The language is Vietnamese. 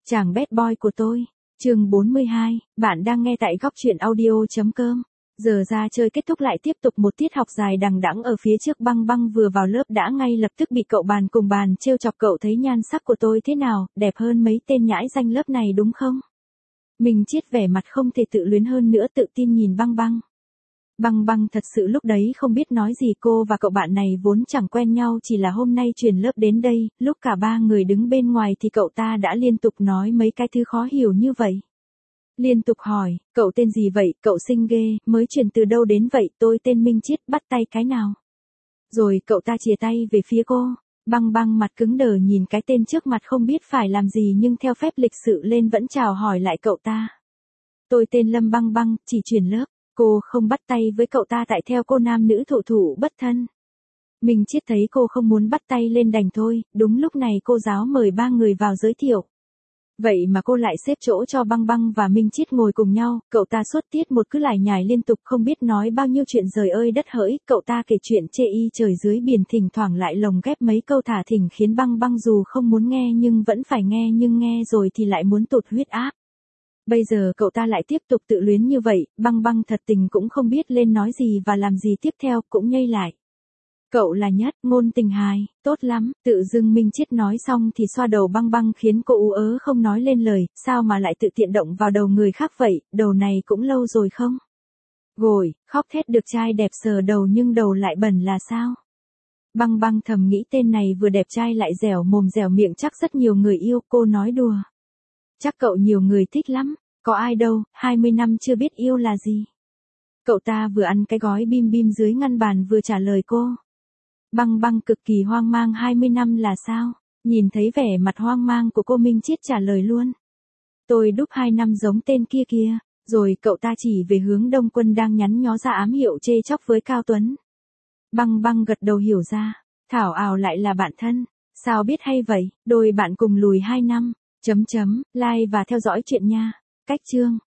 Chàng bad boy của tôi. Chương 42, bạn đang nghe tại góc truyện audio.com. Giờ ra chơi kết thúc lại tiếp tục một tiết học dài đằng đẵng ở phía trước. Băng Băng vừa vào lớp đã ngay lập tức bị cậu bàn cùng bàn trêu chọc. Cậu thấy nhan sắc của tôi thế nào, đẹp hơn mấy tên nhãi danh lớp này đúng không? Mình Chiết vẻ mặt không thể tự luyến hơn nữa, tự tin nhìn Băng Băng. Băng Băng thật sự lúc đấy không biết nói gì. Cô và cậu bạn này vốn chẳng quen nhau, chỉ là hôm nay chuyển lớp đến đây, lúc cả ba người đứng bên ngoài thì cậu ta đã liên tục nói mấy cái thứ khó hiểu như vậy. Liên tục hỏi, cậu tên gì vậy, cậu xinh ghê, mới chuyển từ đâu đến vậy, tôi tên Minh Chiết, bắt tay cái nào. Rồi cậu ta chìa tay về phía cô. Băng Băng mặt cứng đờ nhìn cái tên trước mặt không biết phải làm gì, nhưng theo phép lịch sự lên vẫn chào hỏi lại cậu ta. Tôi tên Lâm Băng Băng, chỉ chuyển lớp. Cô không bắt tay với cậu ta tại theo cô nam nữ thụ thụ bất thân. Minh Chiết thấy cô không muốn bắt tay lên đành thôi. Đúng lúc này cô giáo mời ba người vào giới thiệu. Vậy mà cô lại xếp chỗ cho Băng Băng và Minh Chiết ngồi cùng nhau. Cậu ta suốt tiết một cứ lải nhải liên tục, không biết nói bao nhiêu chuyện trời ơi đất hỡi. Cậu ta kể chuyện chê y trời dưới biển, thỉnh thoảng lại lồng ghép mấy câu thả thỉnh khiến Băng Băng dù không muốn nghe nhưng vẫn phải nghe, nhưng nghe rồi thì lại muốn tụt huyết áp. Bây giờ cậu ta lại tiếp tục tự luyến như vậy, Băng Băng thật tình cũng không biết lên nói gì và làm gì tiếp theo, cũng nhây lại. Cậu là nhất, ngôn tình hài, tốt lắm, tự dưng Minh Chiết nói xong thì xoa đầu Băng Băng khiến cô ú ớ không nói lên lời, sao mà lại tự tiện động vào đầu người khác vậy, đầu này cũng lâu rồi không? Gồi, khóc thét được trai đẹp sờ đầu nhưng đầu lại bẩn là sao? Băng Băng thầm nghĩ tên này vừa đẹp trai lại dẻo mồm dẻo miệng, chắc rất nhiều người yêu. Cô nói đùa. Chắc cậu nhiều người thích lắm, có ai đâu, 20 năm chưa biết yêu là gì. Cậu ta vừa ăn cái gói bim bim dưới ngăn bàn vừa trả lời cô. Băng Băng cực kỳ hoang mang, 20 năm là sao? Nhìn thấy vẻ mặt hoang mang của cô, Minh Chiết trả lời luôn. Tôi đúc 2 năm giống tên kia kìa. Rồi cậu ta chỉ về hướng Đông Quân đang nhắn nhó ra ám hiệu chê chóc với Cao Tuấn. Băng Băng gật đầu hiểu ra. Thảo ảo lại là bạn thân. Sao biết hay vậy, đôi bạn cùng lùi 2 năm. Like và theo dõi chuyện nha. Cách chương.